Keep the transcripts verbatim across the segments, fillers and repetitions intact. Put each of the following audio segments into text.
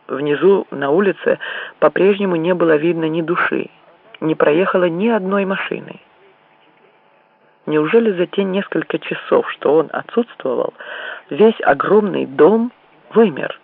Внизу, на улице, по-прежнему не было видно ни души, не проехало ни одной машины. Неужели за те несколько часов, что он отсутствовал, весь огромный дом вымер?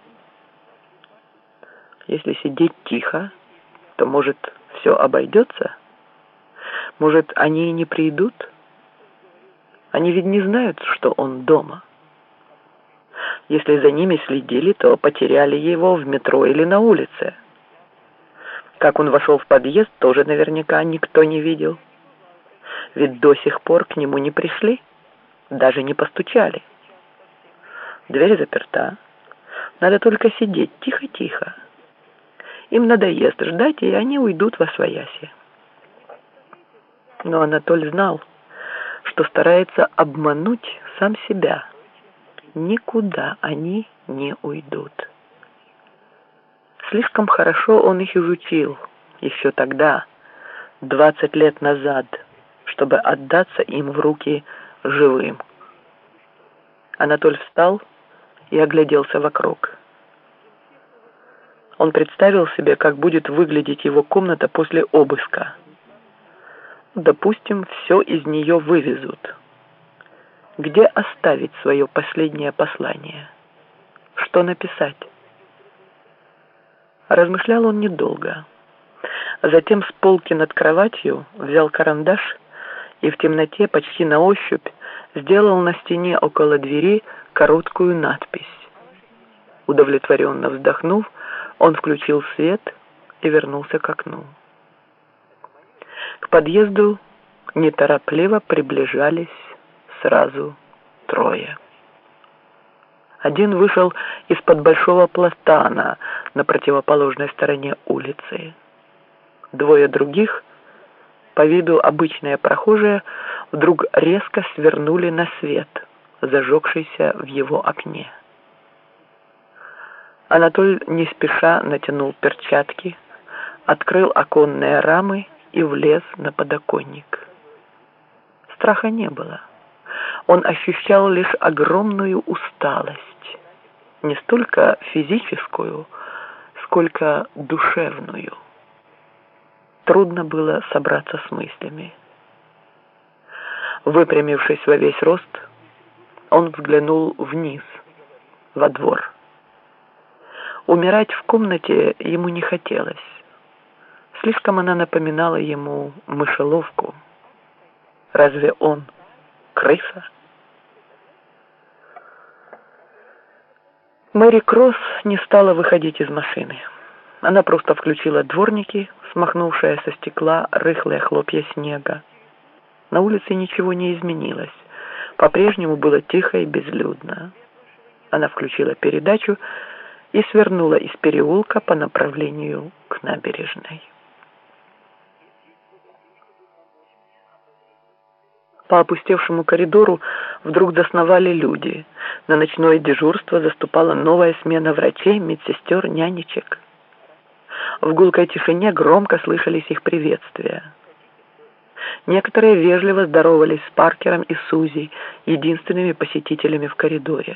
Если сидеть тихо, то, может, все обойдется? Может, они и не придут? Они ведь не знают, что он дома. Если за ними следили, то потеряли его в метро или на улице. Как он вошел в подъезд, тоже наверняка никто не видел. Ведь до сих пор к нему не пришли, даже не постучали. Дверь заперта. Надо только сидеть тихо-тихо. Им надоест ждать, и они уйдут восвояси. Но Анатоль знал, что старается обмануть сам себя. Никуда они не уйдут. Слишком хорошо он их изучил еще тогда, двадцать лет назад, чтобы отдаться им в руки живым. Анатоль встал и огляделся вокруг. Он представил себе, как будет выглядеть его комната после обыска. Допустим, все из нее вывезут. Где оставить свое последнее послание? Что написать? Размышлял он недолго. Затем с полки над кроватью взял карандаш и в темноте почти на ощупь сделал на стене около двери короткую надпись. Удовлетворенно вздохнув, он включил свет и вернулся к окну. К подъезду неторопливо приближались сразу трое. Один вышел из-под большого платана на противоположной стороне улицы. Двое других, по виду обычные прохожие, вдруг резко свернули на свет, зажегшийся в его окне. Анатоль не спеша натянул перчатки, открыл оконные рамы и влез на подоконник. Страха не было. Он ощущал лишь огромную усталость, не столько физическую, сколько душевную. Трудно было собраться с мыслями. Выпрямившись во весь рост, он взглянул вниз, во двор. Умирать в комнате ему не хотелось. Слишком она напоминала ему мышеловку. Разве он крыса? Мэри Кросс не стала выходить из машины. Она просто включила дворники, смахнувшие со стекла рыхлые хлопья снега. На улице ничего не изменилось. По-прежнему было тихо и безлюдно. Она включила передачу и свернула из переулка по направлению к набережной. По опустевшему коридору вдруг засновали люди. На ночное дежурство заступала новая смена врачей, медсестер, нянечек. В гулкой тишине громко слышались их приветствия. Некоторые вежливо здоровались с Паркером и Сузи, единственными посетителями в коридоре.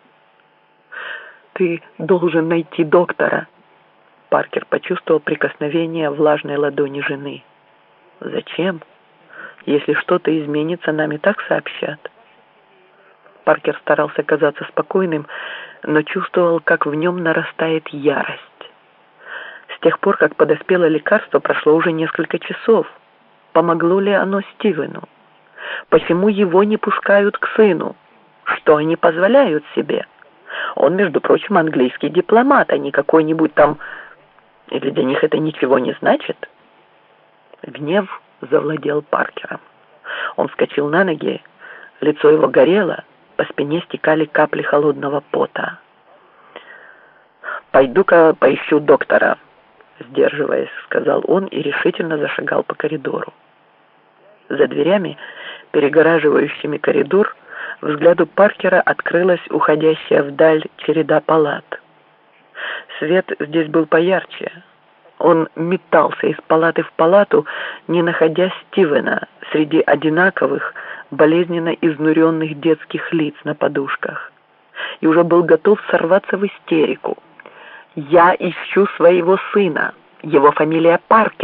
«Ты должен найти доктора!» Паркер почувствовал прикосновение влажной ладони жены. «Зачем? Если что-то изменится, нам и так сообщат». Паркер старался казаться спокойным, но чувствовал, как в нем нарастает ярость. С тех пор, как подоспело лекарство, прошло уже несколько часов. Помогло ли оно Стивену? Почему его не пускают к сыну? Что они позволяют себе? Он, между прочим, английский дипломат, а не какой-нибудь там... Или для них это ничего не значит? Гнев завладел Паркером. Он вскочил на ноги, лицо его горело, по спине стекали капли холодного пота. «Пойду-ка поищу доктора», — сдерживаясь, сказал он и решительно зашагал по коридору. За дверями, перегораживающими коридор, взгляду Паркера открылась уходящая вдаль череда палат. Свет здесь был поярче. Он метался из палаты в палату, не находя Стивена среди одинаковых, болезненно изнуренных детских лиц на подушках, и уже был готов сорваться в истерику, Я ищу своего сына. Его фамилия Паркер.